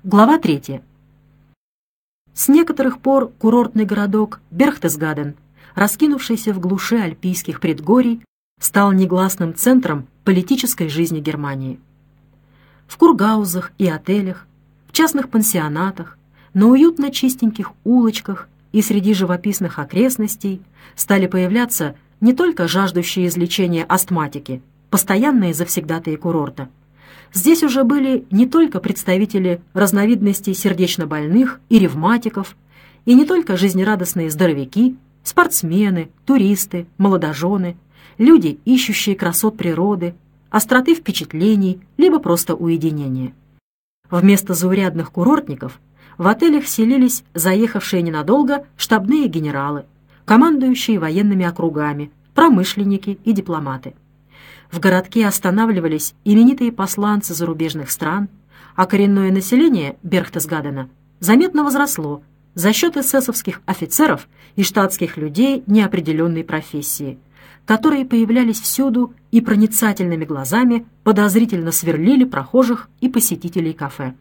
Глава 3. С некоторых пор курортный городок Берхтесгаден, раскинувшийся в глуши альпийских предгорий, стал негласным центром политической жизни Германии. В кургаузах и отелях, в частных пансионатах, на уютно чистеньких улочках и среди живописных окрестностей стали появляться не только жаждущие излечения астматики, постоянные завсегдатаи курорта. Здесь уже были не только представители разновидностей сердечнобольных и ревматиков, и не только жизнерадостные здоровяки, спортсмены, туристы, молодожены, люди, ищущие красот природы, остроты впечатлений, либо просто уединения. Вместо заурядных курортников в отелях селились заехавшие ненадолго штабные генералы, командующие военными округами, промышленники и дипломаты. В городке останавливались именитые посланцы зарубежных стран, а коренное население Берхтесгадена заметно возросло за счет эсэсовских офицеров и штатских людей неопределенной профессии, которые появлялись всюду и проницательными глазами подозрительно сверлили прохожих и посетителей кафе.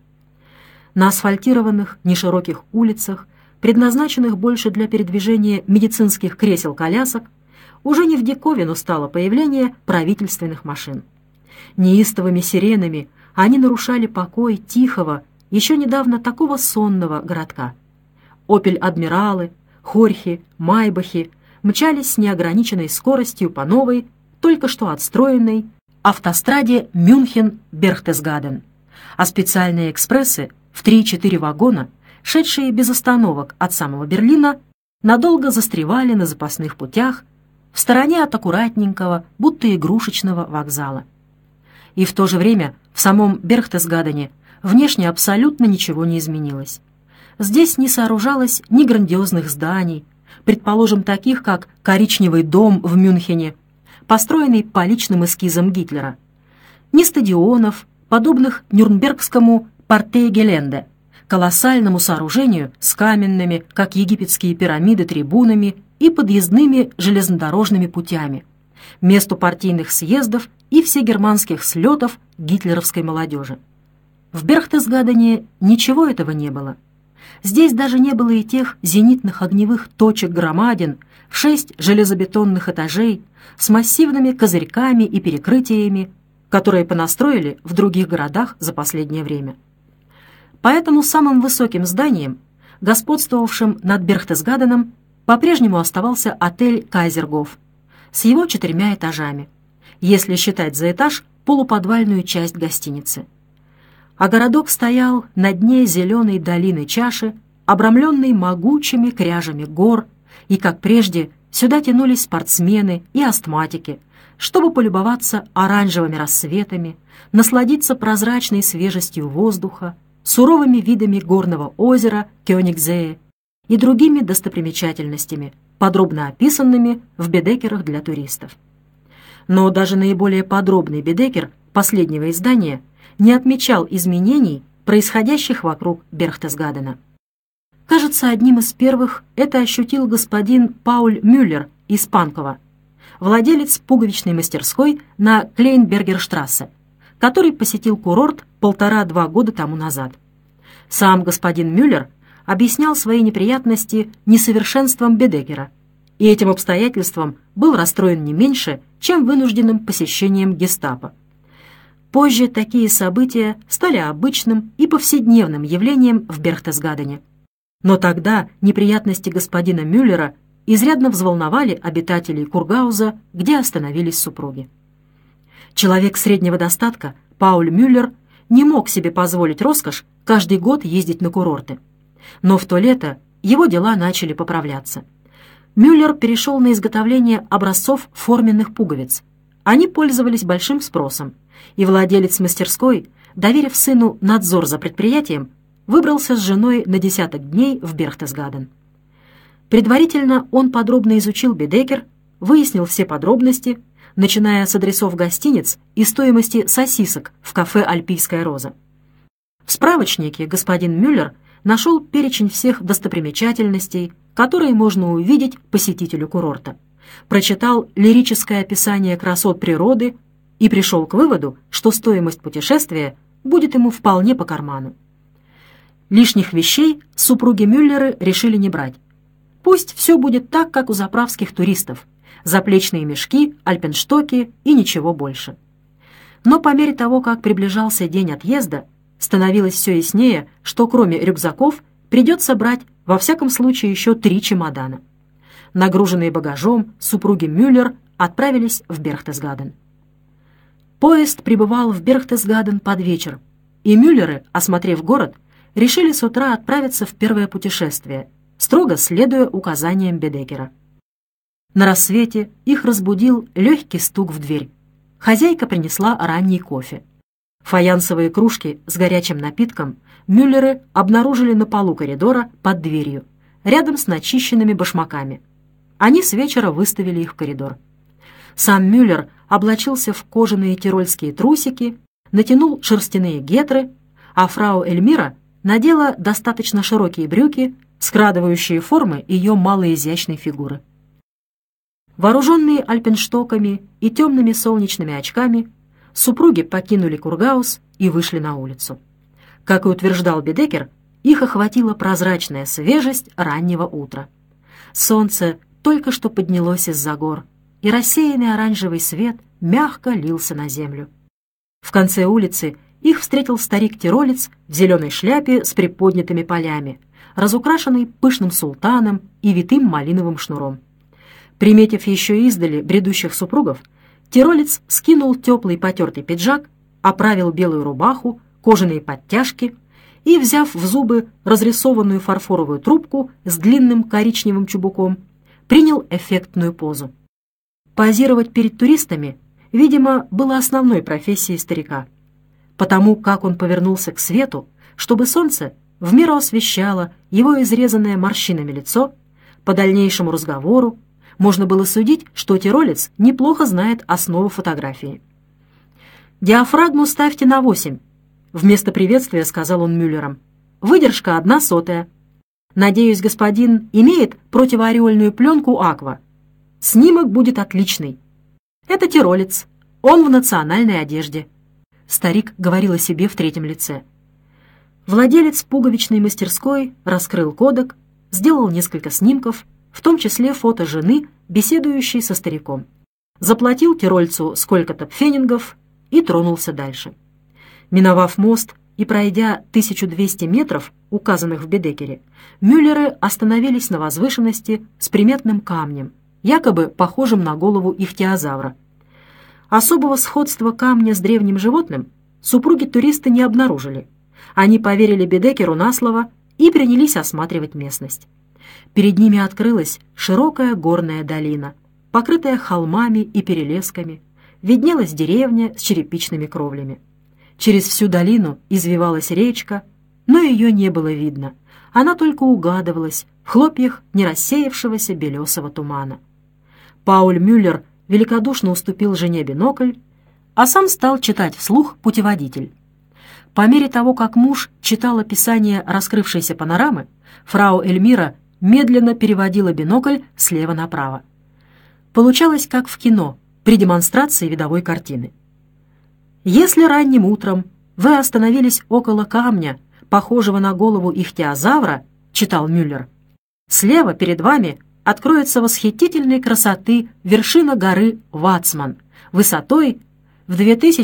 На асфальтированных нешироких улицах, предназначенных больше для передвижения медицинских кресел-колясок, уже не в диковину стало появление правительственных машин. Неистовыми сиренами они нарушали покой тихого, еще недавно такого сонного городка. «Опель-адмиралы», «Хорхи», «Майбахи» мчались с неограниченной скоростью по новой, только что отстроенной автостраде Мюнхен-Берхтесгаден, а специальные экспрессы в 3-4 вагона, шедшие без остановок от самого Берлина, надолго застревали на запасных путях в стороне от аккуратненького, будто игрушечного вокзала. И в то же время в самом Берхтесгадене внешне абсолютно ничего не изменилось. Здесь не сооружалось ни грандиозных зданий, предположим, таких как Коричневый дом в Мюнхене, построенный по личным эскизам Гитлера, ни стадионов, подобных Нюрнбергскому Партей-Геленде, колоссальному сооружению с каменными, как египетские пирамиды, трибунами и подъездными железнодорожными путями, месту партийных съездов и всегерманских слетов гитлеровской молодежи. В Берхтесгадене ничего этого не было. Здесь даже не было и тех зенитных огневых точек-громадин в 6 железобетонных этажей с массивными козырьками и перекрытиями, которые понастроили в других городах за последнее время. Поэтому самым высоким зданием, господствовавшим над Берхтесгаденом, по-прежнему оставался отель «Кайзергоф» с его 4 этажами, если считать за этаж полуподвальную часть гостиницы. А городок стоял на дне зеленой долины чаши, обрамленной могучими кряжами гор, и, как прежде, сюда тянулись спортсмены и астматики, чтобы полюбоваться оранжевыми рассветами, насладиться прозрачной свежестью воздуха, суровыми видами горного озера Кёнигсее и другими достопримечательностями, подробно описанными в Бедекерах для туристов. Но даже наиболее подробный Бедекер последнего издания не отмечал изменений, происходящих вокруг Берхтесгадена. Кажется, одним из первых это ощутил господин Пауль Мюллер из Панкова, владелец пуговичной мастерской на Клейнбергерштрассе, который посетил курорт 1,5-2 года тому назад. Сам господин Мюллер объяснял свои неприятности несовершенством Бедекера, и этим обстоятельством был расстроен не меньше, чем вынужденным посещением гестапо. Позже такие события стали обычным и повседневным явлением в Берхтесгадене. Но тогда неприятности господина Мюллера изрядно взволновали обитателей Кургауза, где остановились супруги. Человек среднего достатка, Пауль Мюллер, не мог себе позволить роскошь каждый год ездить на курорты. Но в то лето его дела начали поправляться. Мюллер перешел на изготовление образцов форменных пуговиц. Они пользовались большим спросом, и владелец мастерской, доверив сыну надзор за предприятием, выбрался с женой на 10 дней в Берхтесгаден. Предварительно он подробно изучил Бедекер, выяснил все подробности, начиная с адресов гостиниц и стоимости сосисок в кафе «Альпийская роза». В справочнике господин Мюллер нашел перечень всех достопримечательностей, которые можно увидеть посетителю курорта, прочитал лирическое описание красот природы и пришел к выводу, что стоимость путешествия будет ему вполне по карману. Лишних вещей супруги Мюллеры решили не брать. Пусть все будет так, как у заправских туристов. Заплечные мешки, альпенштоки и ничего больше. Но по мере того, как приближался день отъезда, становилось все яснее, что кроме рюкзаков придется брать во всяком случае еще 3 чемодана. Нагруженные багажом, супруги Мюллер отправились в Берхтесгаден. Поезд прибывал в Берхтесгаден под вечер, и Мюллеры, осмотрев город, решили с утра отправиться в первое путешествие, строго следуя указаниям Бедекера. На рассвете их разбудил легкий стук в дверь. Хозяйка принесла ранний кофе. Фаянсовые кружки с горячим напитком Мюллеры обнаружили на полу коридора под дверью, рядом с начищенными башмаками. Они с вечера выставили их в коридор. Сам Мюллер облачился в кожаные тирольские трусики, натянул шерстяные гетры, а фрау Эльмира надела достаточно широкие брюки, скрадывающие формы ее малоизящной фигуры. Вооруженные альпенштоками и темными солнечными очками, супруги покинули Кургаус и вышли на улицу. Как и утверждал Бедекер, их охватила прозрачная свежесть раннего утра. Солнце только что поднялось из-за гор, и рассеянный оранжевый свет мягко лился на землю. В конце улицы их встретил старик-тиролец в зеленой шляпе с приподнятыми полями, разукрашенный пышным султаном и витым малиновым шнуром. Приметив еще издали бредущих супругов, тиролец скинул теплый потертый пиджак, оправил белую рубаху, кожаные подтяжки и, взяв в зубы разрисованную фарфоровую трубку с длинным коричневым чубуком, принял эффектную позу. Позировать перед туристами, видимо, было основной профессией старика. Потому как он повернулся к свету, чтобы солнце в меру освещало его изрезанное морщинами лицо, по дальнейшему разговору можно было судить, что тиролец неплохо знает основу фотографии. «Диафрагму ставьте на 8», — вместо приветствия сказал он Мюллерам. «Выдержка 1/100. Надеюсь, господин имеет противоореольную пленку «Аква». Снимок будет отличный. Это тиролец. Он в национальной одежде». Старик говорил о себе в третьем лице. Владелец пуговичной мастерской раскрыл кодек, сделал несколько снимков, в том числе фото жены, беседующей со стариком. Заплатил тирольцу сколько-то пфенингов и тронулся дальше. Миновав мост и пройдя 1200 метров, указанных в Бедекере, Мюллеры остановились на возвышенности с приметным камнем, якобы похожим на голову ихтиозавра. Особого сходства камня с древним животным супруги-туристы не обнаружили. Они поверили Бедекеру на слово и принялись осматривать местность. Перед ними открылась широкая горная долина, покрытая холмами и перелесками. Виднелась деревня с черепичными кровлями. Через всю долину извивалась речка, но ее не было видно. Она только угадывалась в хлопьях нерассеявшегося белесого тумана. Пауль Мюллер великодушно уступил жене бинокль, а сам стал читать вслух путеводитель. По мере того, как муж читал описание раскрывшейся панорамы, фрау Эльмира медленно переводила бинокль слева направо. Получалось, как в кино, при демонстрации видовой картины. «Если ранним утром вы остановились около камня, похожего на голову ихтиозавра, — читал Мюллер, — слева перед вами откроется восхитительной красоты вершина горы Вацман, высотой в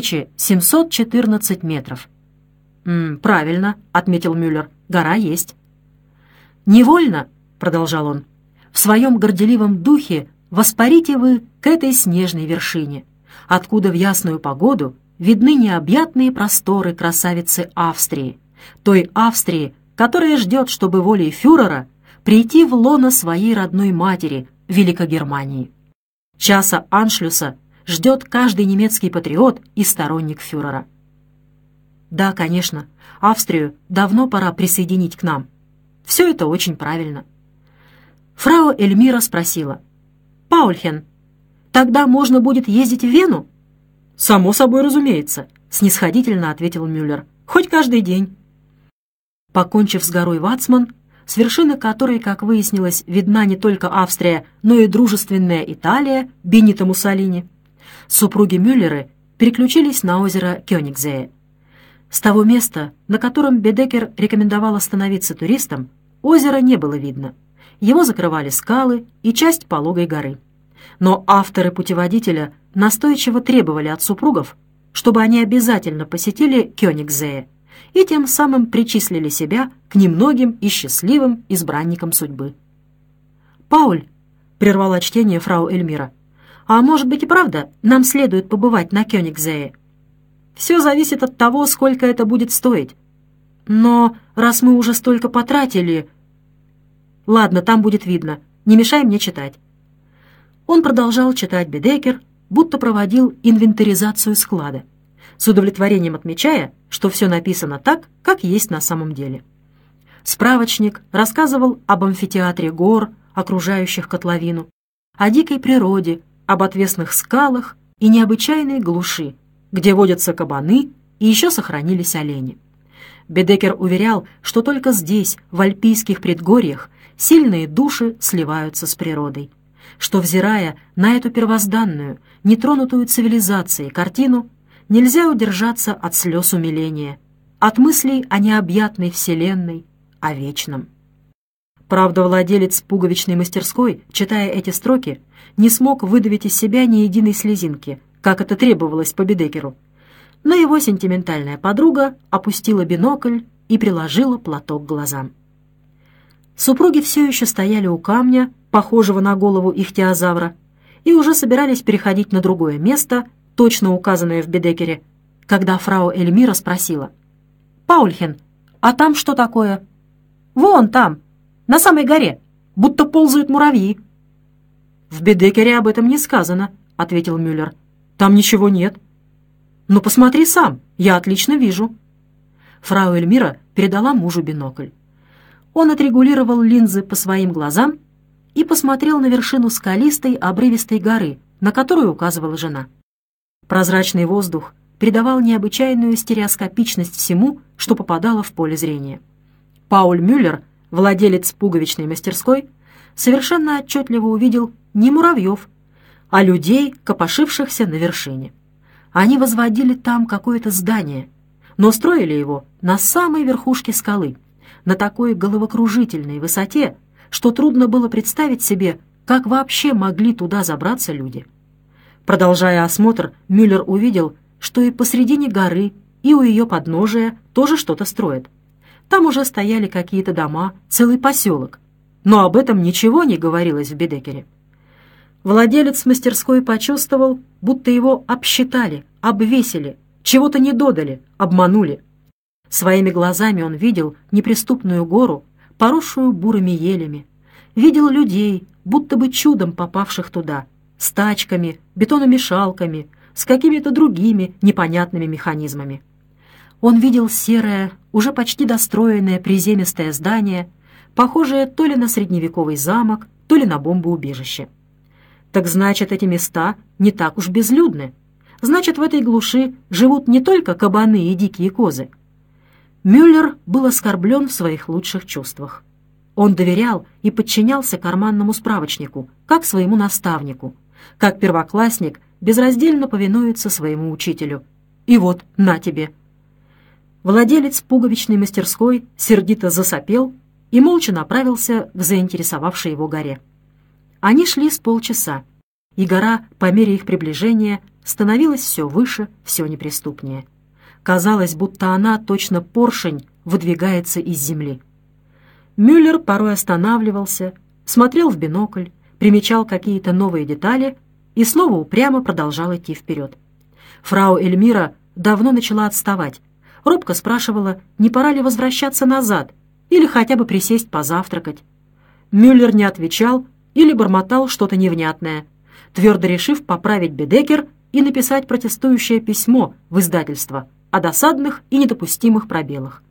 2714 метров». «Правильно», — отметил Мюллер, — «гора есть». «Невольно, — продолжал он, — в своем горделивом духе воспарите вы к этой снежной вершине, откуда в ясную погоду видны необъятные просторы красавицы Австрии, той Австрии, которая ждет, чтобы волей фюрера прийти в лоно своей родной матери, Великогермании. Часа аншлюса ждет каждый немецкий патриот и сторонник фюрера. Да, конечно, Австрию давно пора присоединить к нам. Все это очень правильно. Фрау Эльмира спросила: «Паульхен, тогда можно будет ездить в Вену?» «Само собой разумеется», — снисходительно ответил Мюллер. «Хоть каждый день». Покончив с горой Вацман, с вершины которой, как выяснилось, видна не только Австрия, но и дружественная Италия Бенито Муссолини, супруги Мюллеры переключились на озеро Кёнигсее. С того места, на котором Бедекер рекомендовал остановиться туристам, озера не было видно. Его закрывали скалы и часть пологой горы. Но авторы путеводителя настойчиво требовали от супругов, чтобы они обязательно посетили Кёнигсзее и тем самым причислили себя к немногим и счастливым избранникам судьбы. «Пауль», — прервала чтение фрау Эльмира, «а может быть и правда нам следует побывать на Кёнигсзее? Все зависит от того, сколько это будет стоить. Но раз мы уже столько потратили...» «Ладно, там будет видно. Не мешай мне читать». Он продолжал читать Бедекер, будто проводил инвентаризацию склада, с удовлетворением отмечая, что все написано так, как есть на самом деле. Справочник рассказывал об амфитеатре гор, окружающих котловину, о дикой природе, об отвесных скалах и необычайной глуши, где водятся кабаны и еще сохранились олени. Бедекер уверял, что только здесь, в альпийских предгорьях, сильные души сливаются с природой, что, взирая на эту первозданную, нетронутую цивилизацией картину, нельзя удержаться от слез умиления, от мыслей о необъятной вселенной, о вечном. Правда, владелец пуговичной мастерской, читая эти строки, не смог выдавить из себя ни единой слезинки, как это требовалось по Бедекеру. Но его сентиментальная подруга опустила бинокль и приложила платок к глазам. Супруги все еще стояли у камня, похожего на голову ихтиозавра, и уже собирались переходить на другое место, точно указанное в Бедекере, когда фрау Эльмира спросила: «Паульхен, а там что такое?» «Вон там, на самой горе, будто ползают муравьи». «В Бедекере об этом не сказано», — ответил Мюллер. «Там ничего нет». «Ну, посмотри сам, я отлично вижу». Фрау Эльмира передала мужу бинокль. Он отрегулировал линзы по своим глазам и посмотрел на вершину скалистой обрывистой горы, на которую указывала жена. Прозрачный воздух придавал необычайную стереоскопичность всему, что попадало в поле зрения. Пауль Мюллер, владелец пуговичной мастерской, совершенно отчетливо увидел не муравьев, а людей, копошившихся на вершине. Они возводили там какое-то здание, но строили его на самой верхушке скалы, на такой головокружительной высоте, что трудно было представить себе, как вообще могли туда забраться люди. Продолжая осмотр, Мюллер увидел, что и посредине горы, и у ее подножия тоже что-то строят. Там уже стояли какие-то дома, целый поселок, но об этом ничего не говорилось в Бедекере. Владелец мастерской почувствовал, будто его обсчитали, обвесили, чего-то не додали, обманули. Своими глазами он видел неприступную гору, поросшую бурыми елями, видел людей, будто бы чудом попавших туда, с тачками, бетономешалками, с какими-то другими непонятными механизмами. Он видел серое, уже почти достроенное приземистое здание, похожее то ли на средневековый замок, то ли на бомбоубежище. Так значит, эти места не так уж безлюдны. Значит, в этой глуши живут не только кабаны и дикие козы. Мюллер был оскорблен в своих лучших чувствах. Он доверял и подчинялся карманному справочнику, как своему наставнику, как первоклассник безраздельно повинуется своему учителю. И вот, на тебе. Владелец пуговичной мастерской сердито засопел и молча направился к заинтересовавшей его горе. Они шли с полчаса, и гора, по мере их приближения, становилась все выше, все неприступнее. Казалось, будто она, точно поршень, выдвигается из земли. Мюллер порой останавливался, смотрел в бинокль, примечал какие-то новые детали и снова упрямо продолжал идти вперед. Фрау Эльмира давно начала отставать, робко спрашивала, не пора ли возвращаться назад или хотя бы присесть позавтракать. Мюллер не отвечал или бормотал что-то невнятное, твердо решив поправить Бедекер и написать протестующее письмо в издательство о досадных и недопустимых пробелах.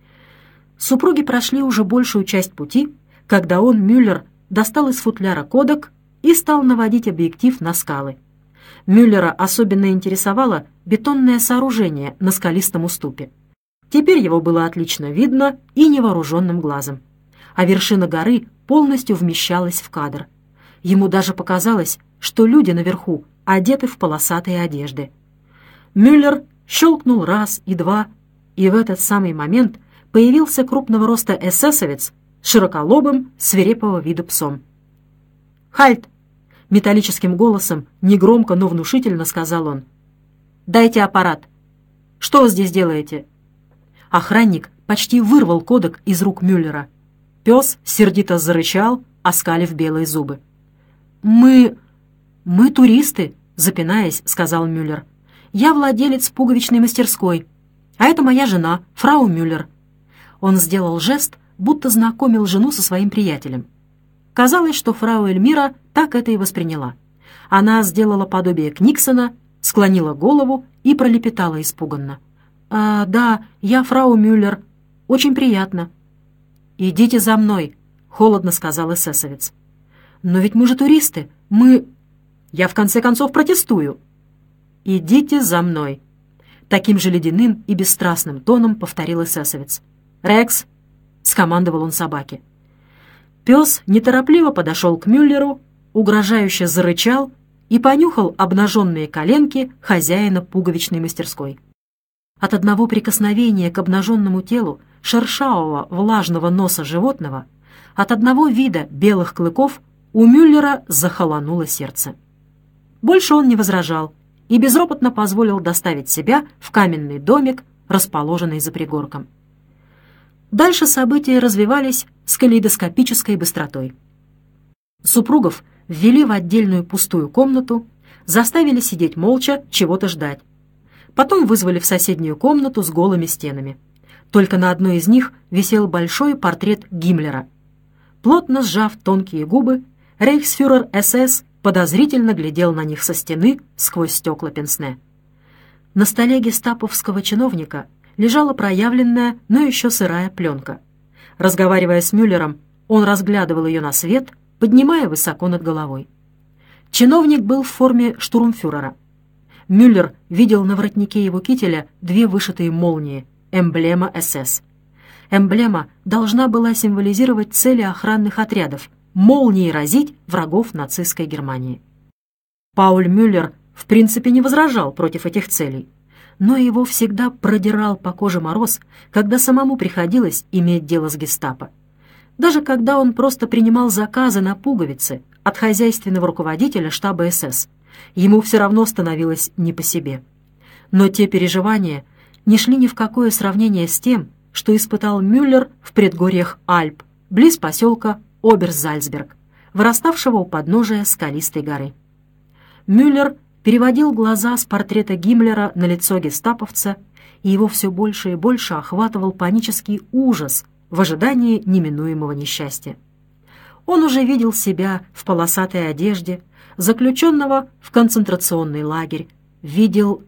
Супруги прошли уже большую часть пути, когда он, Мюллер, достал из футляра кодек и стал наводить объектив на скалы. Мюллера особенно интересовало бетонное сооружение на скалистом уступе. Теперь его было отлично видно и невооруженным глазом, а вершина горы полностью вмещалась в кадр. Ему даже показалось, что люди наверху одеты в полосатые одежды. Мюллер щелкнул раз и два, И в этот самый момент появился крупного роста эсэсовец с широколобым, свирепого вида псом. «Хальт!» — металлическим голосом, негромко, но внушительно сказал он. «Дайте аппарат. Что вы здесь делаете?» Охранник почти вырвал кодек из рук Мюллера. Пес сердито зарычал, оскалив белые зубы. «Мы туристы», — запинаясь, сказал Мюллер. «Я владелец пуговичной мастерской, а это моя жена, фрау Мюллер». Он сделал жест, будто знакомил жену со своим приятелем. Казалось, что фрау Эльмира так это и восприняла. Она сделала подобие Книксона, склонила голову и пролепетала испуганно. «Да, я фрау Мюллер. Очень приятно». «Идите за мной», — холодно сказал эсэсовец. «Но ведь мы же туристы. Я в конце концов протестую». «Идите за мной», — таким же ледяным и бесстрастным тоном повторил эсэсовец. «Рекс», — скомандовал он собаке. Пес неторопливо подошел к Мюллеру, угрожающе зарычал и понюхал обнаженные коленки хозяина пуговичной мастерской. От одного прикосновения к обнаженному телу шершавого влажного носа животного, от одного вида белых клыков у Мюллера захолонуло сердце. Больше он не возражал и безропотно позволил доставить себя в каменный домик, расположенный за пригорком. Дальше события развивались с калейдоскопической быстротой. Супругов ввели в отдельную пустую комнату, заставили сидеть молча, чего-то ждать. Потом вызвали в соседнюю комнату с голыми стенами. Только на одной из них висел большой портрет Гиммлера. Плотно сжав тонкие губы, рейхсфюрер СС подозрительно глядел на них со стены сквозь стекла пенсне. На столе гестаповского чиновника лежала проявленная, но еще сырая пленка. Разговаривая с Мюллером, он разглядывал ее на свет, поднимая высоко над головой. Чиновник был в форме штурмфюрера. Мюллер видел на воротнике его кителя две вышитые молнии, эмблема СС. Эмблема должна была символизировать цели охранных отрядов — молнией разить врагов нацистской Германии. Пауль Мюллер в принципе не возражал против этих целей, но его всегда продирал по коже мороз, когда самому приходилось иметь дело с гестапо. Даже когда он просто принимал заказы на пуговицы от хозяйственного руководителя штаба СС, ему все равно становилось не по себе. Но те переживания не шли ни в какое сравнение с тем, что испытал Мюллер в предгорьях Альп, близ поселка Оберзальцберг, выраставшего у подножия скалистой горы. Мюллер переводил глаза с портрета Гиммлера на лицо гестаповца, и его все больше и больше охватывал панический ужас в ожидании неминуемого несчастья. Он уже видел себя в полосатой одежде, заключенного в концентрационный лагерь, видел...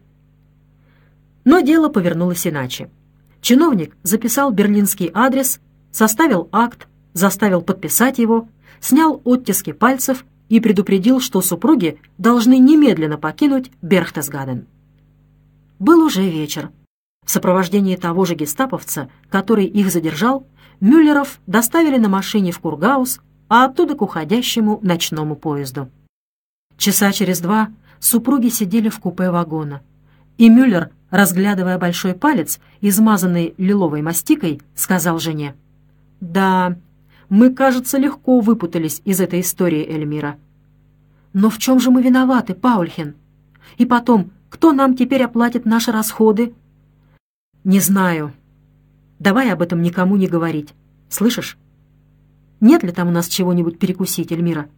Но дело повернулось иначе. Чиновник записал берлинский адрес, составил акт, заставил подписать его, снял оттиски пальцев и предупредил, что супруги должны немедленно покинуть Берхтесгаден. Был уже вечер. В сопровождении того же гестаповца, который их задержал, Мюллеров доставили на машине в Кургаус, а оттуда к уходящему ночному поезду. Часа через 2 супруги сидели в купе вагона, и Мюллер, разглядывая большой палец, измазанный лиловой мастикой, сказал жене: «Да, мы, кажется, легко выпутались из этой истории, Эльмира. Но в чем же мы виноваты, Паульхен? И потом, кто нам теперь оплатит наши расходы?» «Не знаю. Давай об этом никому не говорить. Слышишь? Нет ли там у нас чего-нибудь перекусить, Эльмира?»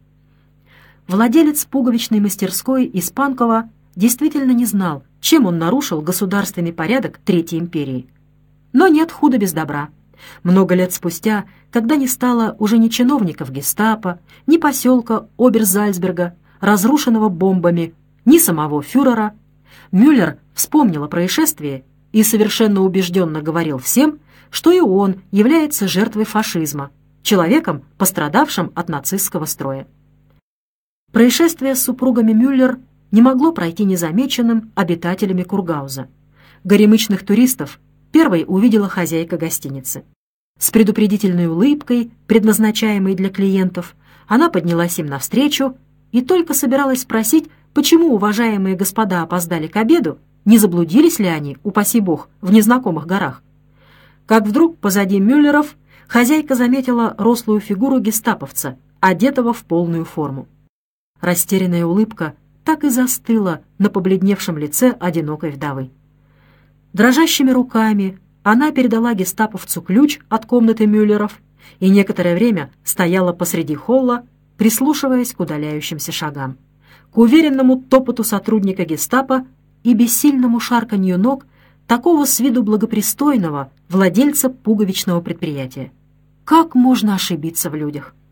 Владелец пуговичной мастерской из Панкова действительно не знал, чем он нарушил государственный порядок Третьей империи. Но нет худа без добра. Много лет спустя, когда не стало уже ни чиновников гестапо, ни поселка Оберзальцберга, разрушенного бомбами, ни самого фюрера, Мюллер вспомнил о происшествии и совершенно убежденно говорил всем, что и он является жертвой фашизма, человеком, пострадавшим от нацистского строя. Происшествие с супругами Мюллер не могло пройти незамеченным обитателями Кургауза. Горемычных туристов первой увидела хозяйка гостиницы. С предупредительной улыбкой, предназначаемой для клиентов, она поднялась им навстречу и только собиралась спросить, почему уважаемые господа опоздали к обеду, не заблудились ли они, упаси бог, в незнакомых горах. Как вдруг позади Мюллеров хозяйка заметила рослую фигуру гестаповца, одетого в полную форму. Растерянная улыбка так и застыла на побледневшем лице одинокой вдовы. Дрожащими руками она передала гестаповцу ключ от комнаты Мюллеров и некоторое время стояла посреди холла, прислушиваясь к удаляющимся шагам, к уверенному топоту сотрудника гестапо и бессильному шарканью ног такого с виду благопристойного владельца пуговичного предприятия. Как можно ошибиться в людях?